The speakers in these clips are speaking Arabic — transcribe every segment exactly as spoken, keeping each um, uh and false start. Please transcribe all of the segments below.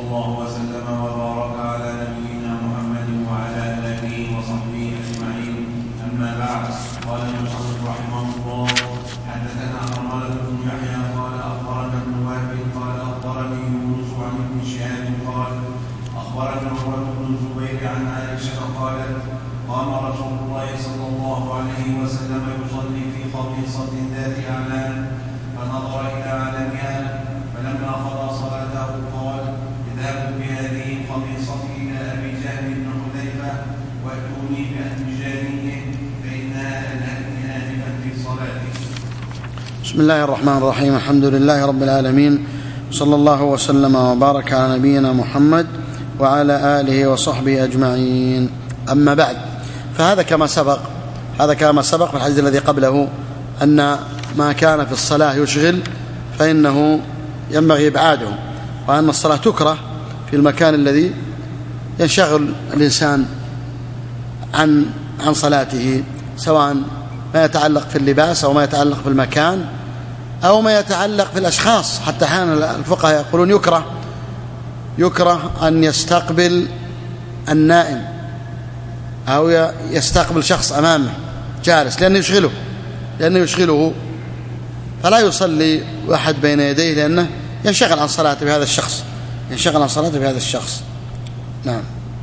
الله وسلم وبارك على نبينا محمد وعلى آله وصحبه أجمعين. أما بعد، قال المصنف رحمه الله: حدثنا حرملة بن يحيى قال أخبرنا ابن وهب قال أخبرني يونس عن ابن شهاب قال أخبرنا عروة بن الزبير عن عائشة قالت: قام رسول الله صلى الله عليه وسلم يصلي في خميصة ذات أعلام فنظر إلى علمها، فلما قضى صلاته قال: اذهبوا بهذه الخميصة إلى أبي جهل بن حذيفة وأتوني بأنبجانيه فإنها ألهتني آنفا في صلاتي. بسم الله الرحمن الرحيم. الحمد لله رب العالمين، صلى الله وسلم وبارك على نبينا محمد وعلى آله وصحبه أجمعين. أما بعد، فهذا كما سبق هذا كما سبق في الحديث الذي قبله أن ما كان في الصلاة يشغل فإنه ينبغي إبعاده، وأن الصلاة تكره في المكان الذي ينشغل الإنسان عن عن صلاته، سواء ما يتعلق في اللباس أو ما يتعلق في المكان أو ما يتعلق في الأشخاص. حتى أحيانا الفقهاء يقولون يكره يكره أن يستقبل النائم أو يستقبل شخص أمامه جالس لأنه يشغله لأنه يشغله فلا يصلي واحد بين يديه، لأنه ينشغل عن صلاته بهذا الشخص ينشغل عن صلاته بهذا الشخص. نعم.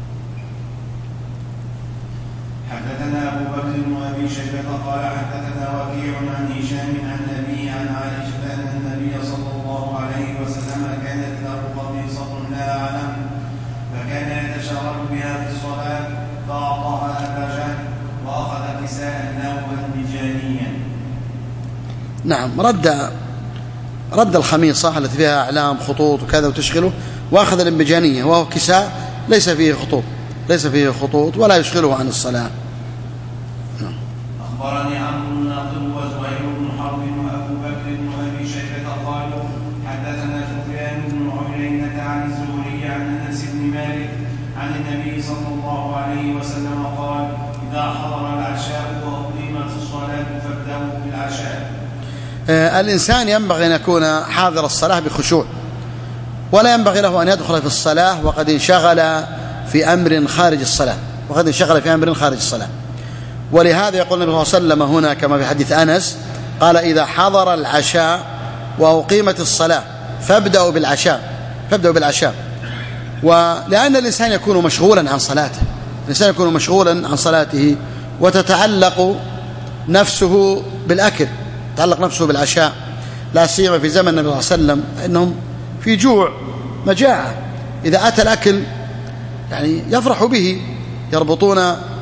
حدثنا أبو بكر وأبي شيبة قال حدثنا وكيع عن هشام عن أبيه عن عائشة أن النبي صلى الله عليه وسلم كانت له قميصة لا أعلم فكان يتشرب بها في الصلاة فأعطاها أبا جهل وأخذ كساء له أنبجانيا. نعم، رد رد الخميصة التي فيها أعلام خطوط وكذا وتشغله، وأخذ الانبجانية وهو كساء ليس فيه خطوط ليس فيه خطوط ولا يشغله عن الصلاة. نعم. أخبرني عمرو بن ناقد وزهير بن حرب وأبو بكر بن أبي شيبة قالوا حدثنا سفيان بن عيينة عن الزهري عن أنس بن مالك عن النبي صلى الله عليه وسلم قال: إذا حضر العشاء وأقيمت الصلاة فابدأوا بالعشاء. آه الإنسان ينبغي أن يكون حاضر الصلاة بخشوع، ولا ينبغي له أن يدخل في الصلاة وقد انشغل في أمر خارج الصلاة وقد انشغل في أمر خارج الصلاة. ولهذا يقول النبي صلى الله عليه وسلم هنا كما في حديث أنس قال: إذا حضر العشاء وأقيمت الصلاة فابدأوا بالعشاء فابدأوا بالعشاء ولأن الإنسان يكون مشغولا عن صلاته الإنسان يكون مشغولا عن صلاته وتتعلق نفسه بالأكل تتعلق نفسه بالعشاء، لا سيما في زمن النبي صلى الله عليه وسلم إنهم في جوع مجاعة. إذا أتى الأكل يعني يفرح به، يربطون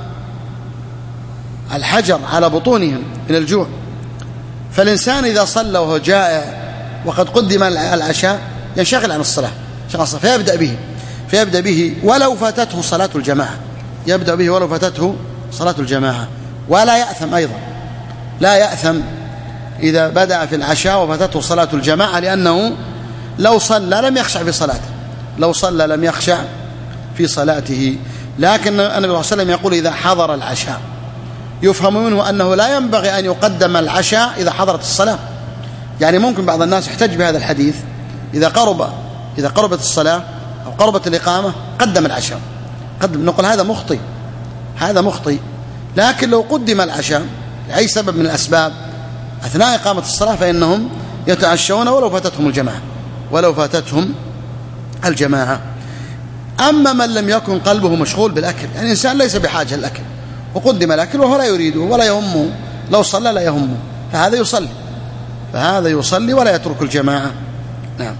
الحجر على بطونهم من الجوع. فالإنسان إذا صلى وهو جائع وقد قدم العشاء ينشغل عن الصلاة فيبدأ به فيبدأ به ولو فاتته صلاة الجماعة يبدأ به ولو فاتته صلاة الجماعة ولا يأثم أيضا لا يأثم إذا بدأ في العشاء وفاتته صلاة الجماعة، لأنه لو صلى لم يخشع في صلاته لو صلى لم يخشع في صلاته. لكن النبي صلى الله عليه وسلم يقول: إذا حضر العشاء، يفهم منه أنه لا ينبغي أن يقدم العشاء إذا حضرت الصلاة. يعني ممكن بعض الناس يحتج بهذا الحديث، إذا قرب إذا قربت الصلاة أو قربت الإقامة قدم العشاء قدم نقول هذا مخطئ هذا مخطئ لكن لو قدم العشاء لأي سبب من الأسباب أثناء إقامة الصلاة فإنهم يتعشون ولو فاتتهم الجماعة ولو فاتتهم الجماعة. أما من لم يكن قلبه مشغول بالأكل، يعني الإنسان ليس بحاجة للأكل وقدم الأكل وهو لا يريده ولا يهمه، لو صلى لا يهمه، فهذا يصلي فهذا يصلي ولا يترك الجماعة. نعم.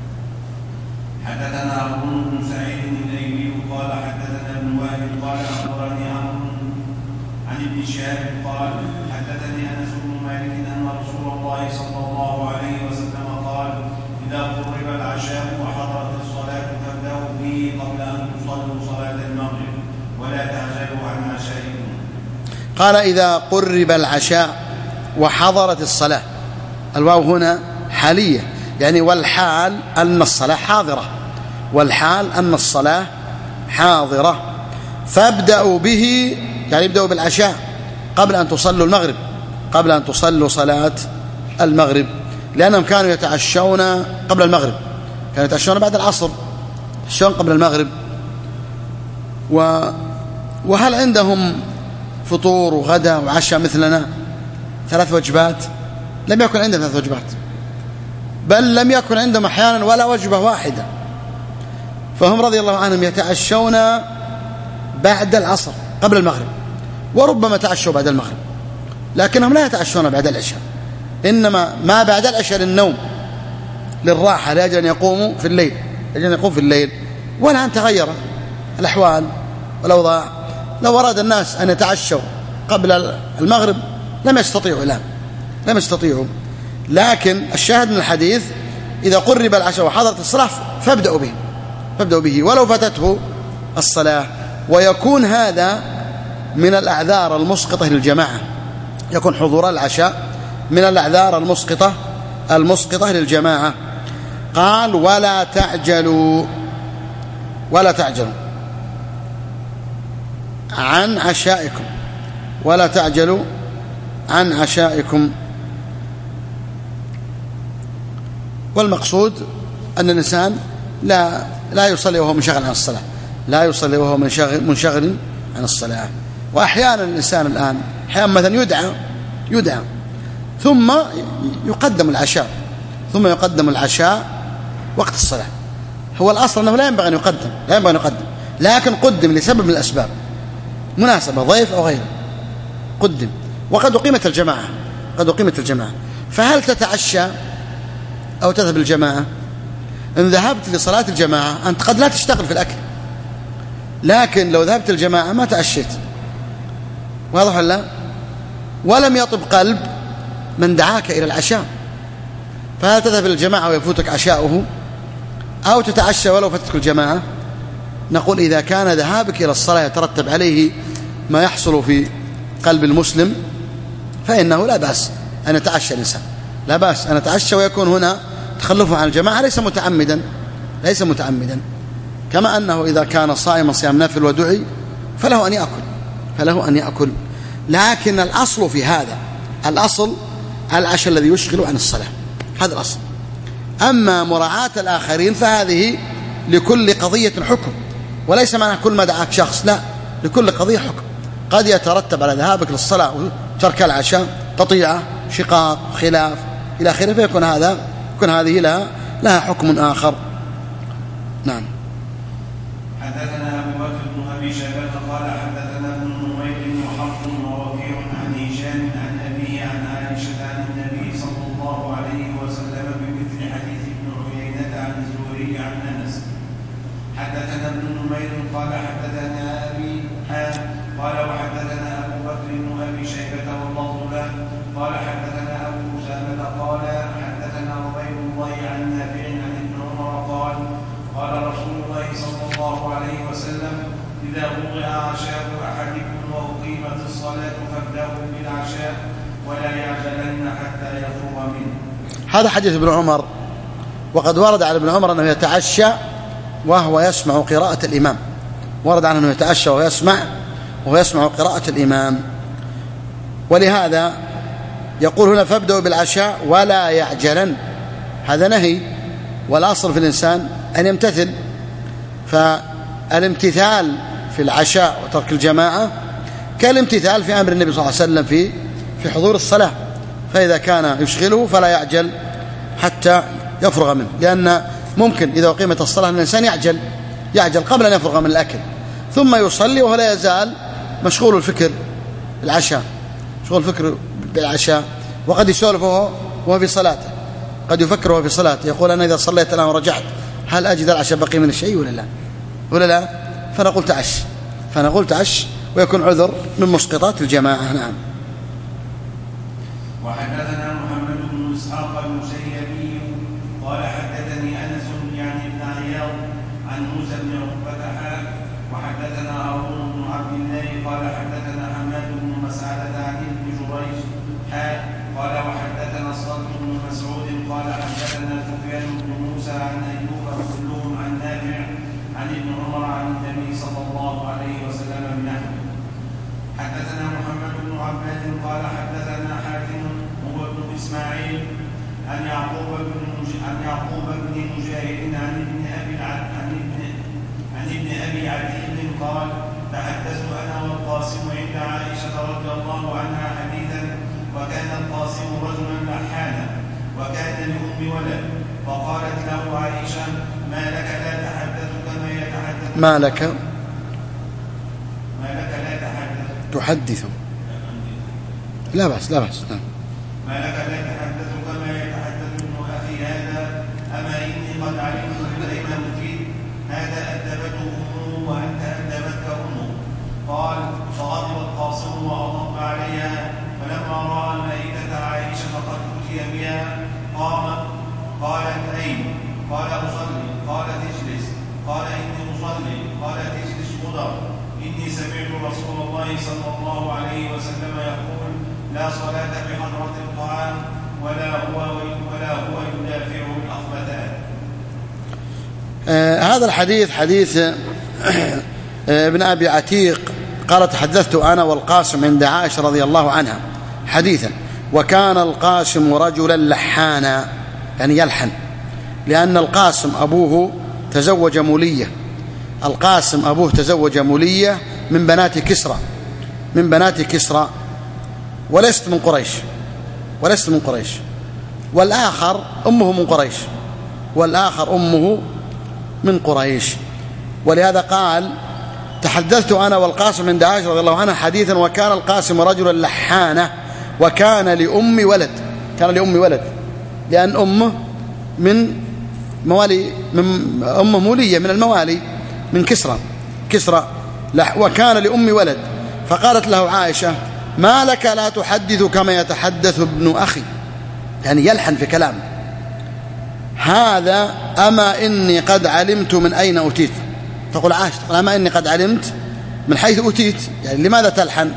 حدثنا عمرو بن سعيد الايلي قال حدثنا ابن وهب قال اخبرني عمرو عن ابن شهاب قال حدثني انس بن مالك ان رسول الله صلى الله عليه وسلم قال: اذا قرب العشاء وحضرت الصلاه فابدأوا به قبل ان تصلوا صلاه المغرب ولا تعجلوا عن عشائكم. قال: إذا قرب العشاء وحضرت الصلاة، الواو هنا حالية، يعني والحال أن الصلاة حاضرة والحال أن الصلاة حاضرة فابدأوا به، يعني ابدأوا بالعشاء قبل أن تصلوا المغرب قبل أن تصلوا صلاة المغرب، لأنهم كانوا يتعشون قبل المغرب كانوا يتعشون بعد العصر شلون قبل المغرب؟ و وهل عندهم فطور وغداء وعشاء مثلنا ثلاث وجبات؟ لم يكن عندهم ثلاث وجبات، بل لم يكن عندهم أحيانا ولا وجبة واحدة. فهم رضي الله عنهم يتعشون بعد العصر قبل المغرب، وربما تعشوا بعد المغرب، لكنهم لا يتعشون بعد العشاء، إنما ما بعد العشاء للنوم، للراحة، لأجل أن يقوموا في الليل، لأجل أن يقوموا في الليل. والآن تغير الأحوال والأوضاع، لو أراد الناس أن يتعشوا قبل المغرب لم يستطيعوا الآن، لم يستطيعوا. لكن الشاهد من الحديث إذا قرب العشاء وحضرت الصلاة فابدأوا به، فابدأوا به ولو فاتته الصلاة. ويكون هذا من الأعذار المسقطة للجماعة، يكون حضور العشاء من الأعذار المسقطة المسقطة للجماعة. قال ولا تعجلوا، ولا تعجلوا عن عشائكم، ولا تعجلوا عن عشائكم. والمقصود أن الإنسان لا لا يصلي وهو منشغل عن الصلاة، لا يصلي وهو منشغل منشغل عن الصلاة. وأحيانا الإنسان الآن أحيانا مثلا يدعى يدعى ثم يقدم العشاء، ثم يقدم العشاء وقت الصلاة. هو الأصل أنه لا ينبغي أن يقدم، لا ينبغي أن يقدم، لكن قدم لسبب من الأسباب، مناسبة، ضيف أو غيره، قدم. وقد أقيمت الجماعة، قد أقيمت الجماعة، فهل تتعشى أو تذهب الجماعة؟ إن ذهبت لصلاة الجماعة أنت قد لا تشتغل في الأكل، لكن لو ذهبت الجماعة ما تعشيت، واضح ولا؟ ولم يطب قلب من دعاك إلى العشاء، فهل تذهب إلى الجماعة ويفوتك عشاؤه أو تتعشى ولو فاتتك الجماعة؟ نقول إذا كان ذهابك إلى الصلاة يترتب عليه ما يحصل في قلب المسلم فإنه لا بأس أن يتعشى الإنسان، لا بأس أن يتعشى، ويكون هنا تخلفه عن الجماعة ليس متعمدا، ليس متعمدا. كما أنه إذا كان صائما صيام نافل ودعي فله أن يأكل، فله أن يأكل. لكن الأصل في هذا، الأصل العشاء الذي يشغل عن الصلاة، هذا الأصل. أما مراعاة الآخرين فهذه لكل قضية حكم، وليس معنى كل ما دعاك شخص، لا، لكل قضية حكم. قد يترتب على ذهابك للصلاة وترك العشاء قطيعة، شقاق، خلاف إلى آخره، فيكون هذا يكون هذه لها لها حكم آخر. نعم. حدثنا أبو بكر بن أبي شيبة قال حدثنا ابن نمير وحفص ووكيع عن هشام عن أبيه عن عائشة عن النبي صلى الله عليه وسلم بمثل حديث ابن عيينة عن الزهري عن أنس. حدثنا ابن نمير قال حدثنا أبي قال وحدثنا أبو بكر بن أبي شيبة واللفظ له قال حدثنا أبو أسامة قال حدثنا عبيد الله عن نافع عن ابن عمر قال قال رسول الله صلى الله عليه وسلم إذا وضع عشاء أحدكم وأقيمت الصلاة فابدأوا بالعشاء ولا يعجلن حتى يفرغ منه. هذا حديث ابن عمر، وقد ورد على ابن عمر أنه يتعشى وهو يسمع قراءة الإمام، ورد عنه أنه يتعشى وهو يسمع وهو يسمع قراءة الإمام. ولهذا يقول هنا فابدأوا بالعشاء ولا يعجلن، هذا نهي، والأصل في الإنسان أن يمتثل. فالامتثال في العشاء وترك الجماعة كالامتثال في أمر النبي صلى الله عليه وسلم في في حضور الصلاة، فإذا كان يشغله فلا يعجل حتى يفرغ منه، لأن ممكن إذا أقيمت الصلاة الإنسان يعجل يعجل قبل أن يفرغ من الأكل، ثم يصلي وهو لا يزال مشغول الفكر بالعشاء، مشغول الفكر بالعشاء، وقد يسولف وهو في صلاته، قد يفكر وهو في صلاته، يقول أنا إذا صليت الآن ورجعت هل أجد العشاء بقي من الشيء ولا لا ولا لا فنقول تعش فنقول تعش ويكون عذر من مسقطات الجماعة. نعم. وحدثنا محمد بن إسحاق المسيبي قال حدثني أنس يعني ابن عياض عن موسى بن عقبة وحدثنا هارون بن عبد الله قال حدثنا حماد بن مسعدة عن ابن جريج قال وحدثنا الصلت بن مسعود قال حدثنا سفيان بن موسى عن أيوب كلهم عن نافع عن ابن عمر عن النبي صلى الله عليه وسلم بنحوه. حدثنا محمد بن عباد قال حدثنا حاتم هو ابن إسماعيل عن يعقوب بن عن يعقوب بن مجاهد عن ابن أبي عن ابن ما لك لا تحدث كما يتحدث ما لك ما لك لا تحدث تحدث لا بأس لا بأس نعم. ما لك لا تحدث كما يتحدث ابن أخي هذا أما إني قد علمت من أين أوتيت هذا أدبته أمه وأنت أدبتك أمه. قال فغضب القاسم وأضب عليها فلما رأى المائدة عائشة قد أتي بها قام قالت أين؟ قال أصلي. قالت اجلس. قال إني أصلي. قالت اجلس غدر. إني سمعت رسول الله صلى الله عليه وسلم يقول لا صلاة بحضرة الطعام ولا هو ولا هو يدافع الأخبثان. آه هذا الحديث حديث آه ابن أبي عتيق قال تحدثت أنا والقاسم عند عائشة رضي الله عنها حديثا وكان القاسم رجلا لحانا يعني يلحن لأن القاسم أبوه تزوج مولية القاسم أبوه تزوج مولية من بنات كسرى من بنات كسرى ولست من قريش ولست من قريش والآخر أمه من قريش والآخر أمه من قريش. ولهذا قال تحدثت أنا والقاسم عند عائشة رضي الله عنها حديثا وكان القاسم رجلا لحانا وكان لأمي ولد كان لأمي ولد لأن أمه من موالي من أمه مولية من الموالي من كسرى كسرى وكان لأمي ولد. فقالت له عائشة ما لك لا تحدث كما يتحدث ابن أخي يعني يلحن في كلامه هذا أما إني قد علمت من أين أتيت. تقول عائشة تقول أما إني قد علمت من حيث أتيت يعني لماذا تلحن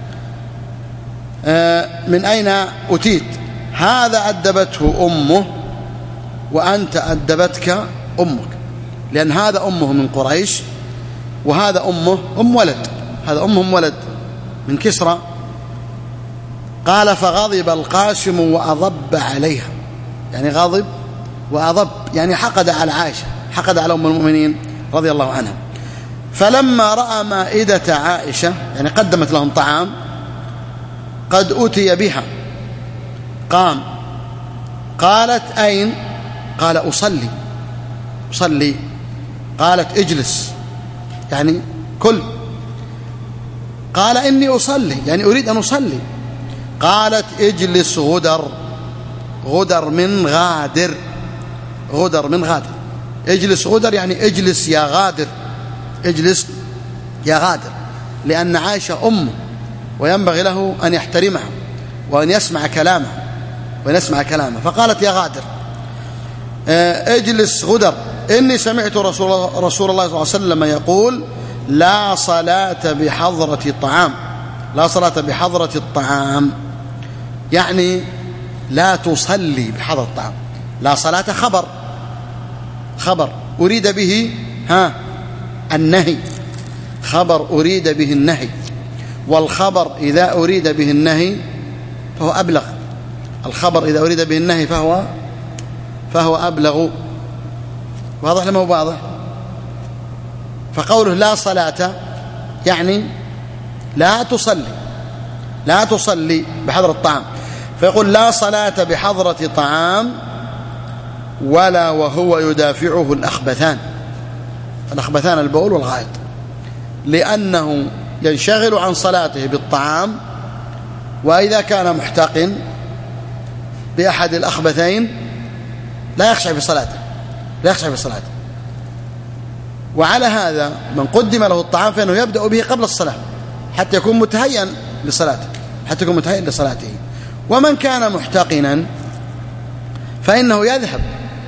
آه من أين أتيت هذا أدبته أمه وأنت أدبتك أمك لأن هذا أمه من قريش وهذا أمه أم ولد هذا أمهم ولد من كسرى. قال فغضب القاسم وأضب عليها يعني غضب وأضب يعني حقد على عائشة حقد على أم المؤمنين رضي الله عنها. فلما رأى مائدة عائشة يعني قدمت لهم طعام قد أتي بها قام. قالت أين؟ قال أصلي أصلي. قالت اجلس يعني كل. قال إني أصلي يعني أريد أن أصلي. قالت اجلس غدر غدر من غادر غدر من غادر اجلس غدر يعني اجلس يا غادر اجلس يا غادر لأن عائشة أمه وينبغي له أن يحترمها وأن يسمع كلامها وأن يسمع كلامها. فقالت يا غادر اجلس غدر إني سمعت رسول, رسول الله صلى الله عليه وسلم يقول لا صلاة بحضرة الطعام لا صلاة بحضرة الطعام يعني لا تصلي بحضرة الطعام. لا صلاة خبر خبر أريد به ها النهي خبر أريد به النهي والخبر إذا أريد به النهي فهو أبلغ الخبر إذا أريد به النهي فهو فهو أبلغ. واضح لما هو واضح. فقوله لا صلاة يعني لا تصلي لا تصلي بحضرة الطعام. فيقول لا صلاة بحضرة طعام ولا وهو يدافعه الأخبثان الأخبثان البول والغائط لأنه ينشغل عن صلاته بالطعام وإذا كان محتقن بأحد الأخبثين لا يخشع في صلاته لا يخشع في صلاته. وعلى هذا من قدم له الطعام فإنه يبدأ به قبل الصلاة حتى يكون متهيئا لصلاته حتى يكون متهيئا لصلاته. ومن كان محتقنا فإنه يذهب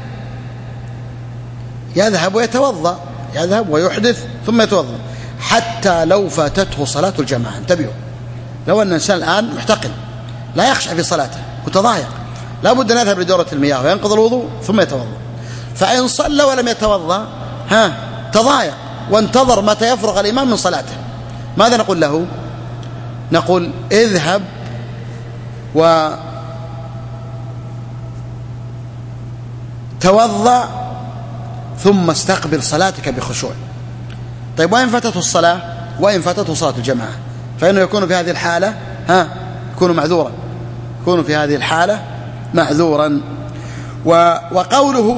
يذهب ويتوضأ يذهب ويحدث ثم يتوضأ حتى لو فاتته صلاة الجماعة. انتبهوا لو أن الإنسان الآن محتقن لا يخشع في صلاته متضايق لا بد أن يذهب لدورة المياه وينقض الوضوء ثم يتوضأ. فإن صلى ولم يتوضأ ها تضايق وانتظر متى يفرغ الإمام من صلاته ماذا نقول له؟ نقول اذهب وتوضأ ثم استقبل صلاتك بخشوع. طيب وإن فاتته الصلاة وإن فاتته صلاة الجماعة فإنه يكون في هذه الحالة ها يكون معذورا يكون في هذه الحالة معذورا. وقوله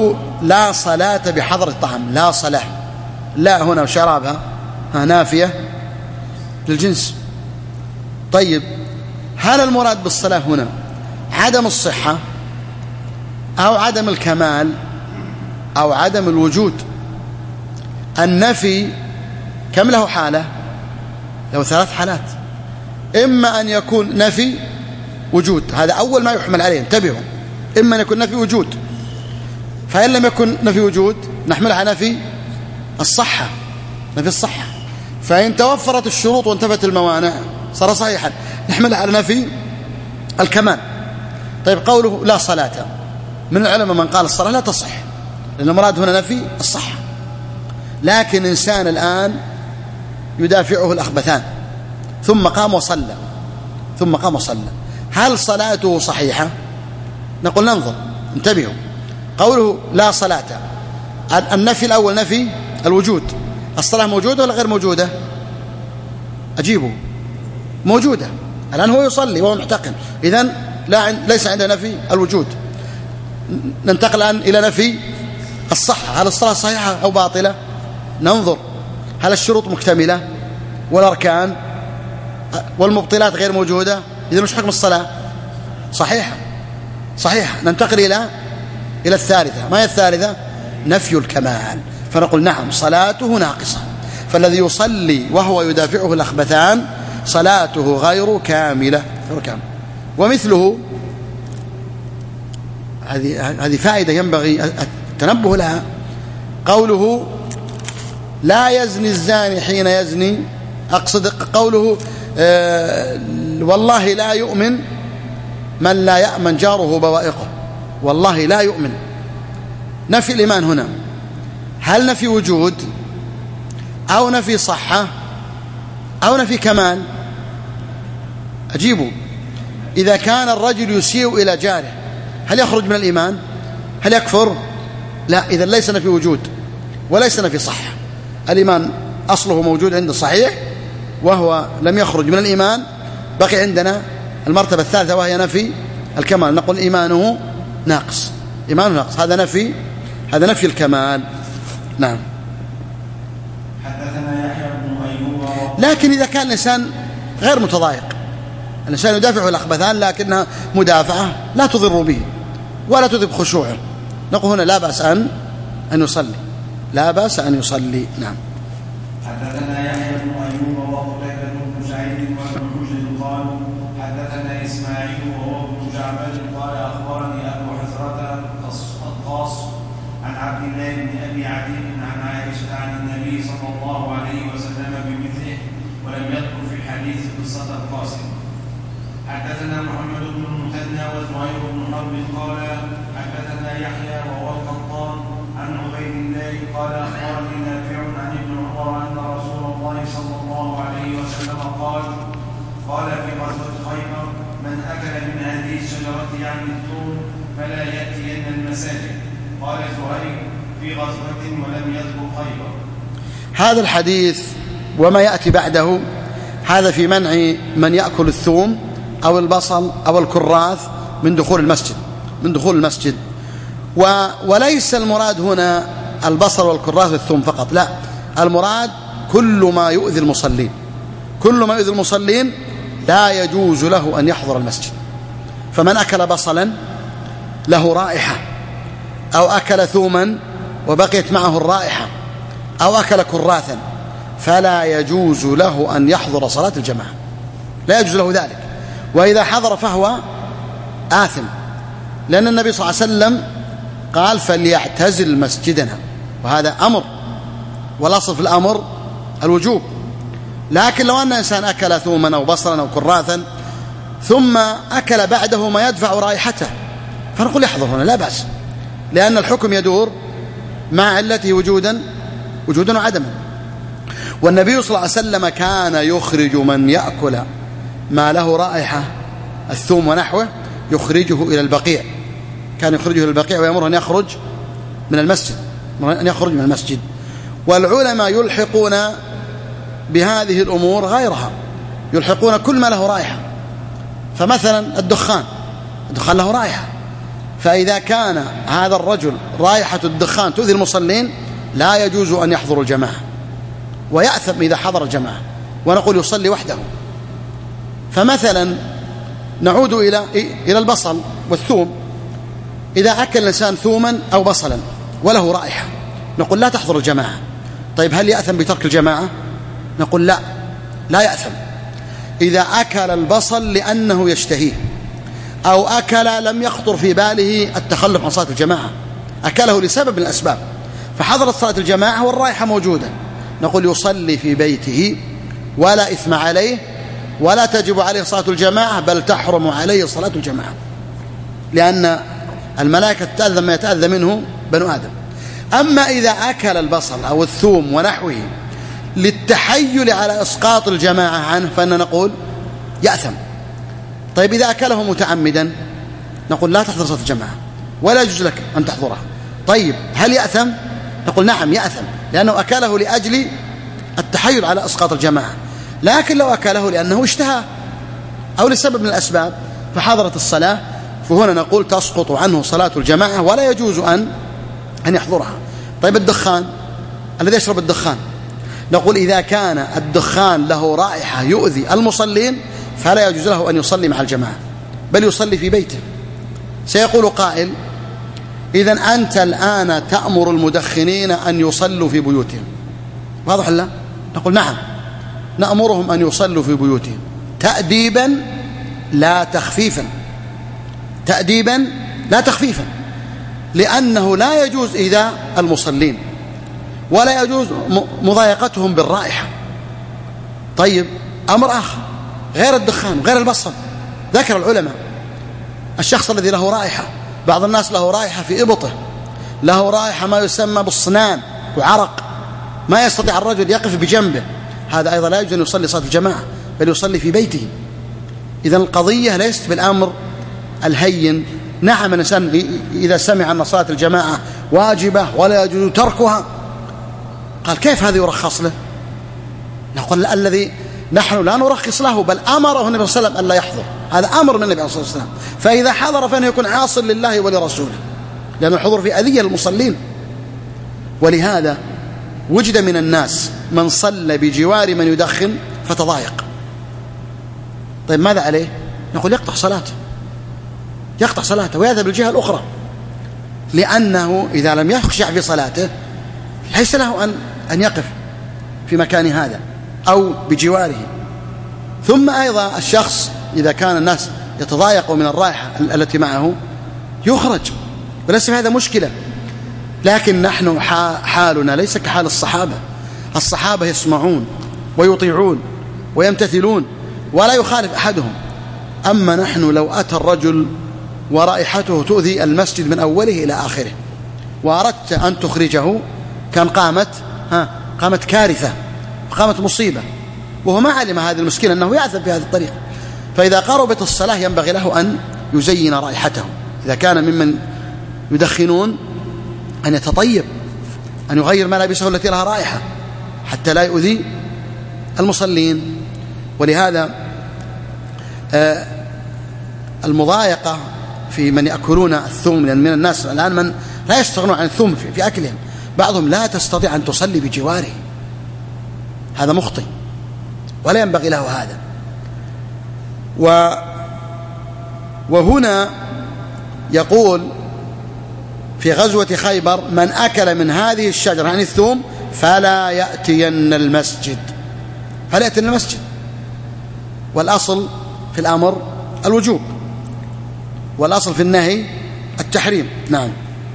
لا صلاة بحضر الطعام، لا صلاة، لا هنا وشرابها نافية للجنس. طيب هل المراد بالصلاة هنا عدم الصحة أو عدم الكمال أو عدم الوجود؟ النفي كم له حالة؟ له ثلاث حالات. إما أن يكون نفي وجود، هذا أول ما يحمل عليه، انتبهوا، إما أن يكون نفي وجود، فإن لم يكن نفي وجود نحملها على نفي الصحة، نفي الصحة. فإن توفرت الشروط وانتفت الموانع صار صحيحا، نحملها على نفي الكمال. طيب قوله لا صلاة، من العلماء من قال الصلاة لا تصح، لأن المراد هنا نفي الصحة. لكن إنسان الآن يدافعه الأخبثان ثم قام وصلى، ثم قام وصلى، هل صلاته صحيحة؟ نقول ننظر، انتبهوا. قوله لا صلاة، النفي الأول نفي الوجود، الصلاة موجودة ولا غير موجودة؟ أجيبه، موجودة، الآن هو يصلي وهو محتقن، إذن لا ليس عندنا نفي الوجود. ننتقل الآن إلى نفي الصحة، هل الصلاة صحيحة أو باطلة؟ ننظر هل الشروط مكتملة والأركان والمبطلات غير موجودة، إذن مش حكم الصلاة؟ صحيحة، صحيحة. ننتقل إلى إلى الثالثة، ما هي الثالثة؟ نفي الكمال، فنقول نعم صلاته ناقصة، فالذي يصلي وهو يدافعه الأخبثان صلاته غير كاملة، غير كاملة. ومثله، هذه هذه فائدة ينبغي التنبه لها، قوله لا يزني الزاني حين يزني، أقصد قوله آه والله لا يؤمن من لا يأمن جاره بوائقه، والله لا يؤمن. نفي الإيمان هنا هل نفي وجود أو نفي صحة أو نفي كمال؟ أجيبوا، إذا كان الرجل يسيء إلى جاره هل يخرج من الإيمان؟ هل يكفر؟ لا، إذا ليس نفي وجود وليس نفي صحة، الإيمان أصله موجود عند الصحيح وهو لم يخرج من الإيمان. بقي عندنا المرتبة الثالثة وهي نفي الكمال، نقول إيمانه ناقص، إيمانه ناقص، هذا نفي، هذا نفي الكمال. نعم. حدثنا يحيى بن أيوب. لكن إذا كان الإنسان غير متضايق، الإنسان يدافع الأخبثان لكنها مدافعة لا تضر به ولا تذهب خشوعه، نقول هنا لا بأس أن أن يصلي، لا بأس أن يصلي. نعم. حدثنا يحيى بن أيوب وقتيبة بن سعيد وابن حجر قالوا حدثنا إسماعيل وهو ابن جعفر قال أخبرني أبو حزرة القاص عن عبد الله بن أبي عدي عن عائشة عن النبي صلى الله عليه وسلم بمثله، ولم يذكر في الحديث قصة القاسم. حدثنا محمد بن المثنى وزهير بن حرب قال حدثنا يحيى وهو القطان عن عبيد الله قال أخبرني نافع عن ابن عمر أن رسول الله صلى الله عليه وسلم قال قال في غزوة خيبر من أكل من هذه الشجرة يعني الثوم فلا يأتين المساجد. قال زهير في غزوة ولم يذكر خيبر. هذا الحديث وما يأتي بعده هذا في منع من يأكل الثوم أو البصل أو الكراث من دخول المسجد، من دخول المسجد. و وليس المراد هنا البصل والكراث والثوم فقط، لا، المراد كل ما يؤذي المصلين، كل ما يؤذي المصلين لا يجوز له أن يحضر المسجد. فمن أكل بصلا له رائحة أو أكل ثوما وبقيت معه الرائحة أو أكل كراثا فلا يجوز له أن يحضر صلاة الجماعة، لا يجوز له ذلك، وإذا حضر فهو آثم، لأن النبي صلى الله عليه وسلم قال فليعتزل مسجدنا، وهذا أمر، والأصل في الأمر الوجوب. لكن لو أن إنسان أكل ثوما أو بصلا أو كراثا ثم أكل بعده ما يدفع رائحته فنقول يحضر هنا لا بأس، لأن الحكم يدور مع علته وجودا وجودا وعدما. والنبي صلى الله عليه وسلم كان يخرج من يأكل ما له رائحة الثوم ونحوه يخرجه إلى البقيع، كان يخرجه إلى البقيع ويأمره أن يخرج من المسجد، أن يخرج من المسجد. والعلماء يلحقون بهذه الأمور غيرها، يلحقون كل ما له رائحة. فمثلا الدخان، الدخان له رائحة، فإذا كان هذا الرجل رائحة الدخان تؤذي المصلين لا يجوز أن يحضر الجماعة، ويأثم إذا حضر الجماعة، ونقول يصلي وحده. فمثلا نعود إلى إلى البصل والثوم، إذا أكل الإنسان ثوما أو بصلا وله رائحة نقول لا تحضر الجماعة. طيب هل يأثم بترك الجماعة؟ نقول لا، لا يأثم. إذا أكل البصل لأنه يشتهيه، أو أكل لم يخطر في باله التخلف عن صلاة الجماعة، أكله لسبب من الأسباب فحضرت صلاة الجماعة والرائحة موجودة، نقول يصلي في بيته ولا إثم عليه، ولا تجب عليه صلاة الجماعة، بل تحرم عليه صلاة الجماعة، لأن الملائكة تتأذى ما يتأذى منه بنو آدم. أما إذا أكل البصل أو الثوم ونحوه للتحيل على إسقاط الجماعة عنه فإننا نقول يأثم. طيب إذا أكله متعمدا نقول لا تحضر صلاة الجماعة ولا يجوز لك أن تحضرها. طيب هل يأثم؟ نقول نعم يأثم، لأنه أكله لأجل التحيل على إسقاط الجماعة. لكن لو أكله لأنه اشتهى أو لسبب من الأسباب فحضرت الصلاة، فهنا نقول تسقط عنه صلاة الجماعة ولا يجوز أن أن يحضرها. طيب الدخان، الذي يشرب الدخان، نقول إذا كان الدخان له رائحة يؤذي المصلين فلا يجوز له أن يصلي مع الجماعة، بل يصلي في بيته. سيقول قائل إذن أنت الآن تأمر المدخنين أن يصلوا في بيوتهم، واضح لا؟ نقول نعم، نأمرهم أن يصلوا في بيوتهم تأديبا لا تخفيفا، تأديبا لا تخفيفا، لأنه لا يجوز إيذاء المصلين ولا يجوز مضايقتهم بالرائحة. طيب أمر آخر غير الدخان غير البصل، ذكر العلماء الشخص الذي له رائحة، بعض الناس له رائحة في إبطه، له رائحة ما يسمى بالصنان وعرق، ما يستطيع الرجل يقف بجنبه، هذا أيضا لا يجوز أن يصلي صلاة الجماعة بل يصلي في بيته. إذن القضية ليست بالأمر الهين. نعم الإنسان إذا سمع أن صلاة الجماعة واجبة ولا يجوز تركها، قال كيف هذا يرخص له؟ نقول الذي نحن لا نرخص له، بل أمره النبي صلى الله عليه وسلم ألا يحضر، هذا أمر من النبي صلى الله عليه وسلم، فإذا حضر فإنه يكون عاصٍ لله ولرسوله، لأن الحضور في أذية للمصلين. ولهذا وجد من الناس من صلى بجوار من يدخن فتضايق. طيب ماذا عليه؟ نقول يقطع صلاته، يقطع صلاته ويذهب للجهة الأخرى، لأنه إذا لم يخشع في صلاته ليس له أن أن يقف في مكان هذا أو بجواره. ثم أيضا الشخص إذا كان الناس يتضايقوا من الرائحة التي معه يخرج، وليس هذا مشكلة. لكن نحن حالنا ليس كحال الصحابة، الصحابة يسمعون ويطيعون ويمتثلون ولا يخالف أحدهم. أما نحن لو أتى الرجل ورائحته تؤذي المسجد من أوله إلى آخره وأردت أن تخرجه كان قامت ها قامت كارثة وقامت مصيبة، وهو ما علم هذا المسكين أنه يعذب بهذه الطريقة. فإذا قربت الصلاة ينبغي له أن يزين رائحته، إذا كان ممن يدخنون أن يتطيب، أن يغير ملابسه التي لها رائحة حتى لا يؤذي المصلين. ولهذا آه المضايقة في من يأكلون الثوم، لأن من الناس الآن من لا يستغنون عن الثوم في, في أكلهم، بعضهم لا تستطيع أن تصلي بجواره، هذا مخطئ ولا ينبغي له هذا. و وهنا يقول في غزوة خيبر من أكل من هذه الشجرة عن الثوم فلا يأتين المسجد، فلا يأتين المسجد، والأصل في الأمر الوجوب والأصل في النهي التحريم. نعم.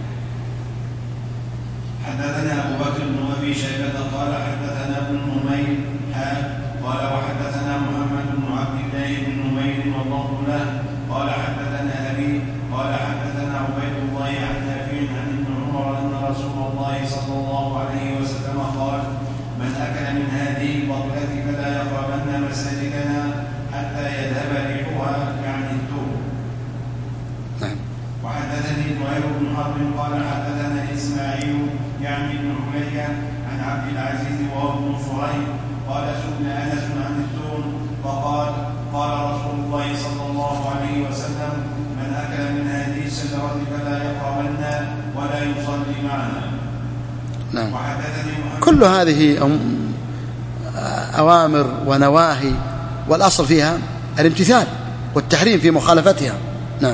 حدثنا أبو بكر بن أبي شيبة قال حدثنا ابن نمير قال وحدثنا محمد بن عبد الله بن نمير والله له قال حدثنا أبي قال حدثنا عبيد الله عن نافع عن ابن عمر أن رسول الله صلى الله عليه وسلم قال من أكل من هذه البطلة فلا يقربن مساجدنا حتى يذهب ريحها يعني الثوم. وحدثني زهير بن حرب قال حدثنا إسماعيل يعني بن حمية عن عبد العزيز وهو ابن صهيب قال سئل أنس عن الثوم فقال قال رسول الله صلى الله عليه وسلم من أكل من هذه الشجرة فلا يقربن ولا يصلي معنا. نعم. كل هذه أوامر ونواهي والأصل فيها الامتثال والتحريم في مخالفتها. نعم.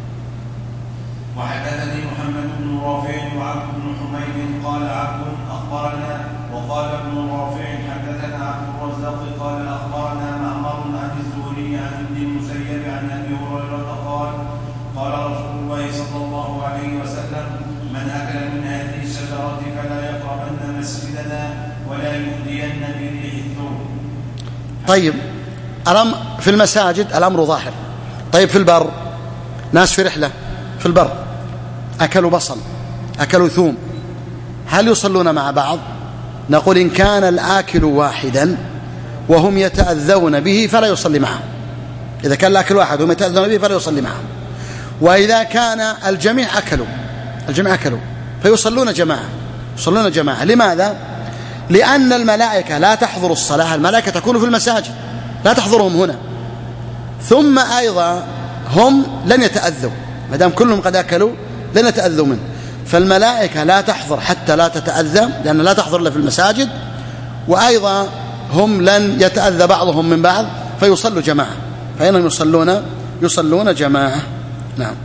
وحدثني محمد بن رافع وعبد بن حميد قال عبد أخبرنا وقال ابن رافع حدثنا عبد الرزاق قال أخبرنا معمر عن الزهري عن ابن المسيب عن أبي هريرة قال قال رسول الله صلى الله عليه وسلم من أكل من هذه الشجرة فلا يقربن مسجدنا ولا يؤذين بريح الثوب. طيب الأمر في المساجد الأمر ظاهر. طيب في البر ناس في رحلة في البر أكلوا بصل أكلوا ثوم هل يصلون مع بعض؟ نقول إن كان الآكل واحدا وهم يتأذون به فلا يصلي معهم. إذا كان الآكل واحد وهم يتأذون به فلا يصلي معهم. وإذا كان الجميع أكلوا الجميع أكلوا فيصلون جماعة يصلون جماعة. لماذا؟ لأن الملائكة لا تحضر الصلاة. الملائكة تكون في المساجد لا تحضرهم هنا. ثم أيضا هم لن يتأذوا ما دام كلهم قد أكلوا لن يتأذوا منه. فالملائكة لا تحضر حتى لا تتأذى لأن لا تحضر إلا في المساجد. وأيضا هم لن يتأذى بعضهم من بعض فيصلوا جماعة فإنهم يصلون يصلون جماعة. نعم.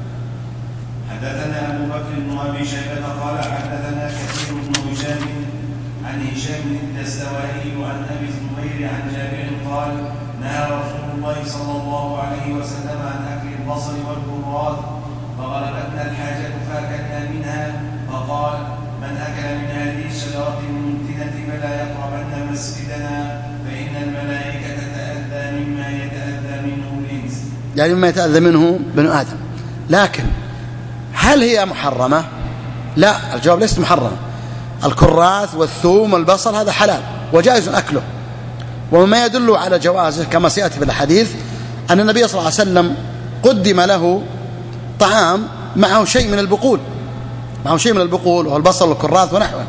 حدثنا أبو بكر بن أبي شيبة قال حدثنا كثير بن هشام عن هشام الدستوائي وعن أبي الزبير عن جابر قال نهى رسول الله صلى الله عليه وسلم عن أكل البصل والكرات فغلبتنا الحاجة فأكلنا منها فقال من أكل من هذه الشجرة الممتنة فلا يقربن مسجدنا فإن الملائكة تتأذى مما يتأذى منه الإنس. يعني مما يتأذى منه بنو آدم. لكن هل هي محرمة؟ لا الجواب ليست محرمة. الكراث والثوم والبصل هذا حلال وجائز أكله. وما يدل على جوازه كما سيأتي في الحديث أن النبي صلى الله عليه وسلم قدم له طعام معه شيء من البقول معه شيء من البقول والبصل والكراث ونحوه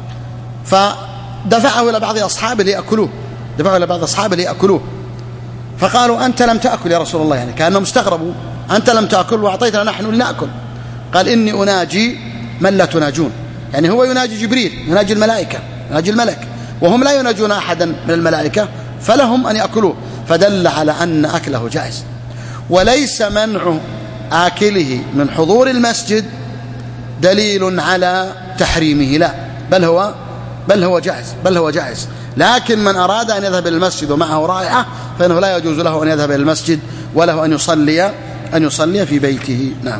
فدفعه إلى بعض أصحابه ليأكلوه دفعه إلى بعض أصحابه ليأكلوه فقالوا أنت لم تأكل يا رسول الله. يعني كأنهم استغربوا أنت لم تأكل وأعطيتنا نحن لنأكل. قال إني أناجي من لا تناجون. يعني هو يناجي جبريل يناجي الملائكة يناجي الملك وهم لا يناجون أحدا من الملائكة فلهم أن يأكلوه. فدل على أن أكله جائز. وليس منع آكله من حضور المسجد دليل على تحريمه لا بل هو بل هو جائز بل هو جائز. لكن من أراد أن يذهب إلى المسجد ومعه رائحة فإنه لا يجوز له أن يذهب إلى المسجد وله أن يصلي أن يصلي في بيته. نعم.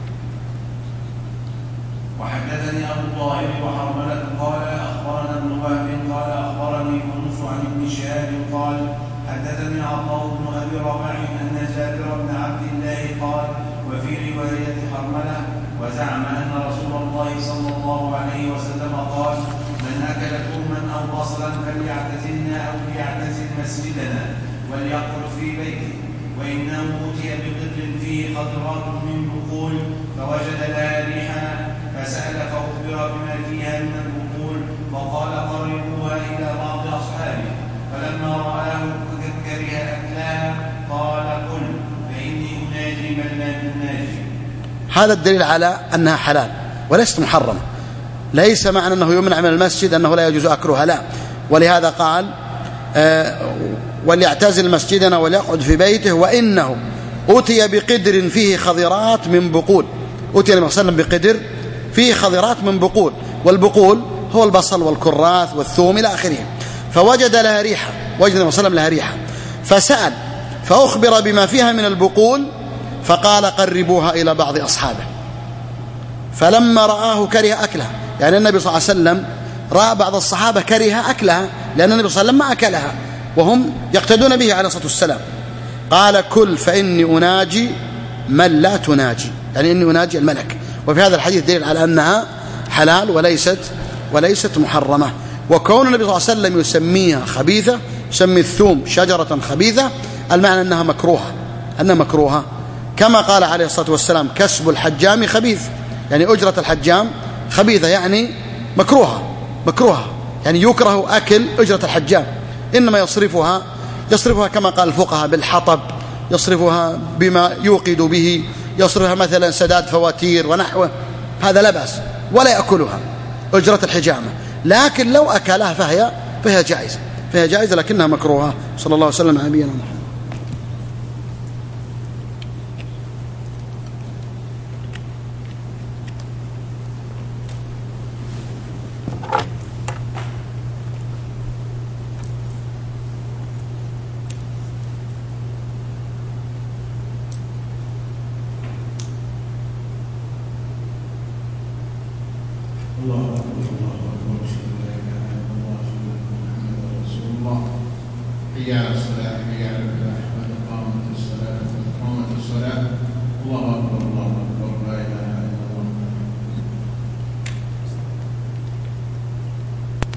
وحدثني أبو طاهر وحرملة قال أخبرنا ابن وهب قال أخبرني يونس عن ابن شهاب قال حدثني عطاء بن أبي رباح أن جابر بن عبد الله قال وفي رواية حرملة وزعم أن رسول الله صلى الله عليه وسلم قال من أكل ثوما أو بصلا فليعتزلنا أو ليعتزل مسجدنا وليقعد في بيته وإنه أوتي بقدر فيه قطرات من بقول فوجد لها ريحا فسأل فأخبر بما فيها من البقول فقال قربوها إلى بعض أصحابه فلما رآه كره أكلها قال قل فإني أناجي من لا يناجي. هذا الدليل على أنها حلال وليست محرمة. ليس معنى أنه يمنع من المسجد أنه لا يجوز أكلها لا. ولهذا قال آه وليعتزل مسجدنا وليقعد في بيته وإنه أتي بقدر فيه خضرات من بقول. أتي النبي صلى الله عليه وسلم بقدر فيه خضرات من بقول والبقول هو البصل والكراث والثوم إلى آخره. فوجد لها ريحة وجد النبي صلى الله عليه وسلم لها ريحة فسأل فأخبر بما فيها من البقول فقال قربوها إلى بعض أصحابه. فلما رآه كره أكلها. يعني النبي صلى الله عليه وسلم رأى بعض الصحابة كره أكلها لأن النبي صلى الله عليه وسلم ما أكلها وهم يقتدون به عليه الصلاة والسلام. قال كل فإني أناجي من لا تناجي. يعني إني أناجي الملك. وفي هذا الحديث دليل على أنها حلال وليست وليست محرمة. وكون النبي صلى الله عليه وسلم يسميها خبيثة يسمي الثوم شجرة خبيثة المعنى أنها مكروهة أنها مكروهة كما قال عليه الصلاة والسلام كسب الحجام خبيث. يعني أجرة الحجام خبيثة يعني مكروهة مكروهة يعني يكره أكل أجرة الحجام. إنما يصرفها يصرفها كما قال الفقهاء بالحطب يصرفها بما يوقد به يصرفها مثلا سداد فواتير ونحوه، هذا لا بأس، ولا يأكلها أجرة الحجامة. لكن لو أكلها فهي فهي جائزة، فهي جائزة لكنها مكروهة. صلى الله وسلم على نبينا محمد. الله أكبر الله أكبر أشهد أن لا إله إلا الله أشهد أن محمدا رسول الله. حي على الصلاة.